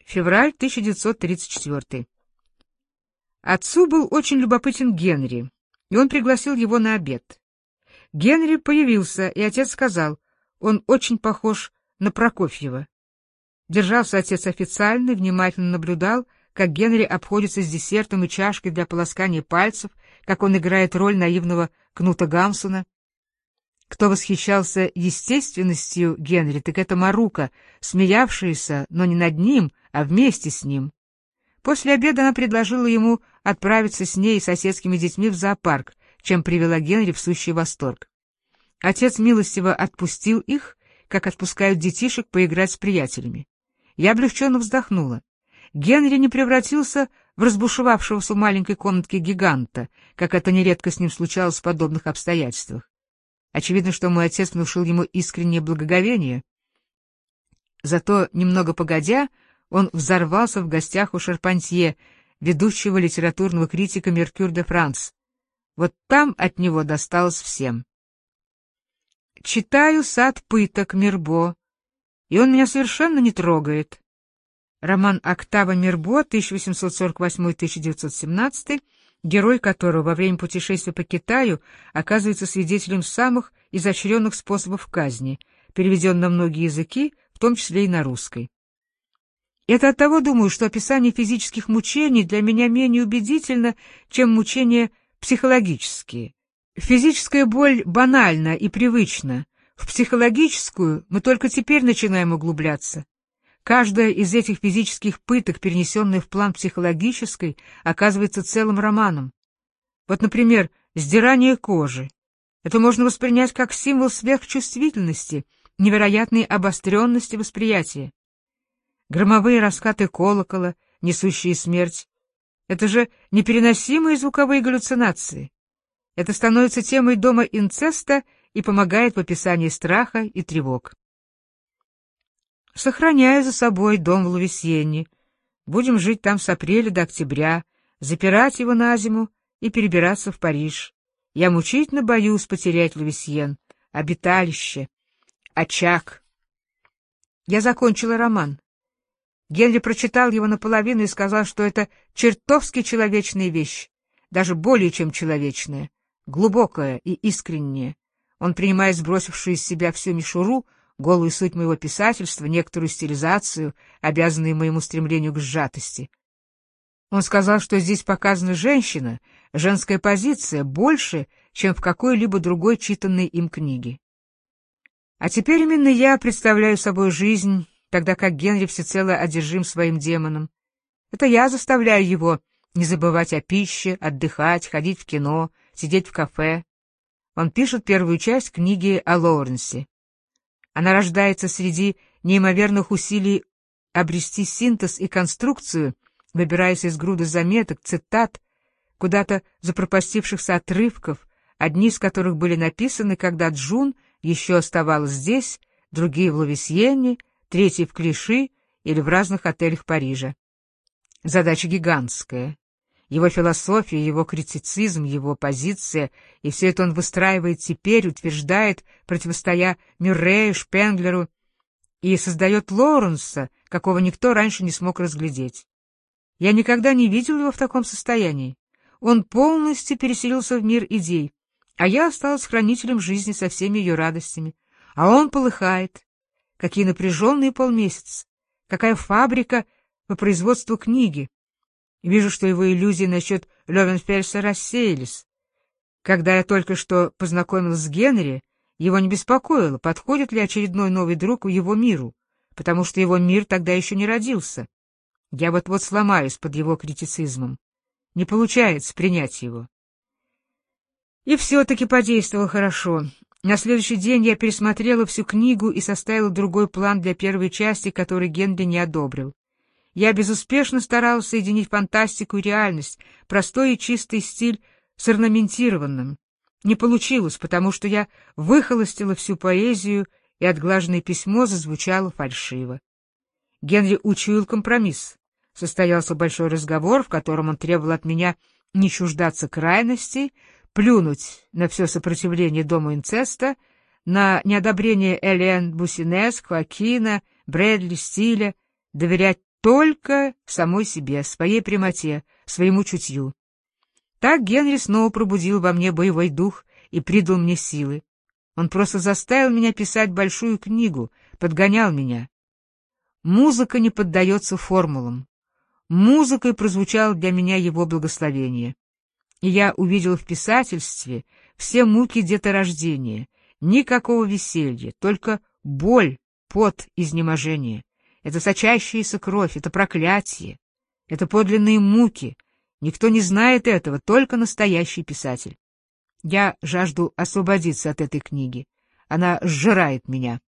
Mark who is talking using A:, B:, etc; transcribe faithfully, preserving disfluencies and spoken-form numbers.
A: Февраль тысяча девятьсот тридцать четвёртый. Отцу был очень любопытен Генри, и он пригласил его на обед. Генри появился, и отец сказал, он очень похож на Прокофьева. Держался отец официально, внимательно наблюдал, как Генри обходится с десертом и чашкой для полоскания пальцев, как он играет роль наивного Кнута Гамсуна. Кто восхищался естественностью Генри, так это Марука, смеявшаяся, но не над ним, а вместе с ним. После обеда она предложила ему отправиться с ней и соседскими детьми в зоопарк, чем привела Генри в сущий восторг. Отец милостиво отпустил их, как отпускают детишек поиграть с приятелями. Я облегченно вздохнула. Генри не превратился в разбушевавшегося в маленькой комнатке гиганта, как это нередко с ним случалось в подобных обстоятельствах. Очевидно, что мой отец внушил ему искреннее благоговение. Зато, немного погодя, он взорвался в гостях у Шарпантье, ведущего литературного критика «Меркюр де Франс». Вот там от него досталось всем. Читаю «Сад пыток» Мирбо, и он меня совершенно не трогает. Роман Октава Мирбо, тысяча восемьсот сорок восьмой — тысяча девятьсот семнадцатый, герой которого во время путешествия по Китаю оказывается свидетелем самых изощренных способов казни, переведен на многие языки, в том числе и на русский. Это оттого думаю, что описание физических мучений для меня менее убедительно, чем мучения психологические. Физическая боль банальна и привычна. В психологическую мы только теперь начинаем углубляться. Каждая из этих физических пыток, перенесенная в план психологической, оказывается целым романом. Вот, например, сдирание кожи. Это можно воспринять как символ сверхчувствительности, невероятной обостренности восприятия. Громовые раскаты колокола, несущие смерть. Это же непереносимые звуковые галлюцинации. Это становится темой дома инцеста и помогает в описании страха и тревог. Сохраняю за собой дом в Лувисьенне. Будем жить там с апреля до октября, запирать его на зиму и перебираться в Париж. Я мучительно боюсь потерять Лувисьен, обиталище, очаг. Я закончила роман. Генри прочитал его наполовину и сказал, что это чертовски человечная вещь, даже более чем человечная, глубокая и искренняя. Он, принимая сбросившую из себя всю мишуру, голую суть моего писательства, некоторую стилизацию, обязанную моему стремлению к сжатости. Он сказал, что здесь показана женщина, женская позиция, больше, чем в какой-либо другой читанной им книге. А теперь именно я представляю собой жизнь, тогда как Генри всецело одержим своим демоном. Это я заставляю его не забывать о пище, отдыхать, ходить в кино, сидеть в кафе. Он пишет первую часть книги о Лоуренсе. Она рождается среди неимоверных усилий обрести синтез и конструкцию, выбираясь из груды заметок, цитат, куда-то запропастившихся отрывков, одни из которых были написаны, когда Джун еще оставалась здесь, другие в Лувисьенне, третьи в Клиши или в разных отелях Парижа. Задача гигантская. Его философия, его критицизм, его позиция, и все это он выстраивает теперь, утверждает, противостоя Мюррею, Шпенглеру, и создает Лоуренса, какого никто раньше не смог разглядеть. Я никогда не видел его в таком состоянии. Он полностью переселился в мир идей, а я осталась хранителем жизни со всеми ее радостями. А он полыхает. Какие напряженные полмесяца! Какая фабрика по производству книги! Вижу, что его иллюзии насчет Лёвенфельса рассеялись. Когда я только что познакомилась с Генри, его не беспокоило, подходит ли очередной новый друг в его миру, потому что его мир тогда еще не родился. Я вот-вот сломаюсь под его критицизмом. Не получается принять его. И все-таки подействовал хорошо. На следующий день я пересмотрела всю книгу и составила другой план для первой части, который Генри не одобрил. Я безуспешно старалась соединить фантастику и реальность, простой и чистый стиль с орнаментированным. Не получилось, потому что я выхолостила всю поэзию, и отглаженное письмо зазвучало фальшиво. Генри учуял компромисс. Состоялся большой разговор, в котором он требовал от меня не чуждаться крайностей, плюнуть на все сопротивление дому инцеста, на неодобрение Элен Бусинес, Хоакина, Брэдли, Стиля, доверять только самой себе, своей прямоте, своему чутью. Так Генри снова пробудил во мне боевой дух и придал мне силы. Он просто заставил меня писать большую книгу, подгонял меня. Музыка не поддается формулам. Музыкой прозвучало для меня его благословение. И я увидел в писательстве все муки деторождения, никакого веселья, только боль, пот, изнеможение. Это сочащаяся кровь, это проклятие, это подлинные муки. Никто не знает этого, только настоящий писатель. Я жажду освободиться от этой книги. Она сжирает меня.